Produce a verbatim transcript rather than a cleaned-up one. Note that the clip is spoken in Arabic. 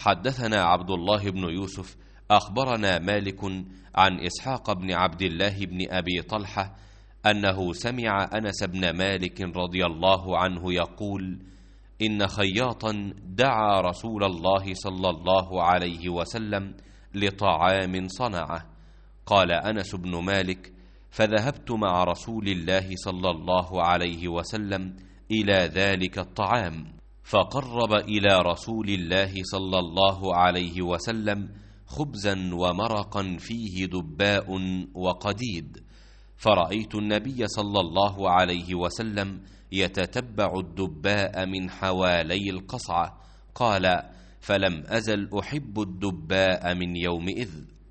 حدثنا عبد الله بن يوسف أخبرنا مالك عن إسحاق بن عبد الله بن أبي طلحة أنه سمع أنس بن مالك رضي الله عنه يقول: إن خياطا دعا رسول الله صلى الله عليه وسلم لطعام صنعه. قال أنس بن مالك: فذهبت مع رسول الله صلى الله عليه وسلم إلى ذلك الطعام، فقرب إلى رسول الله صلى الله عليه وسلم خبزا ومرقا فيه دباء وقديد، فرأيت النبي صلى الله عليه وسلم يتتبع الدباء من حوالي القصعة. قال: فلم أزل أحب الدباء من يومئذ.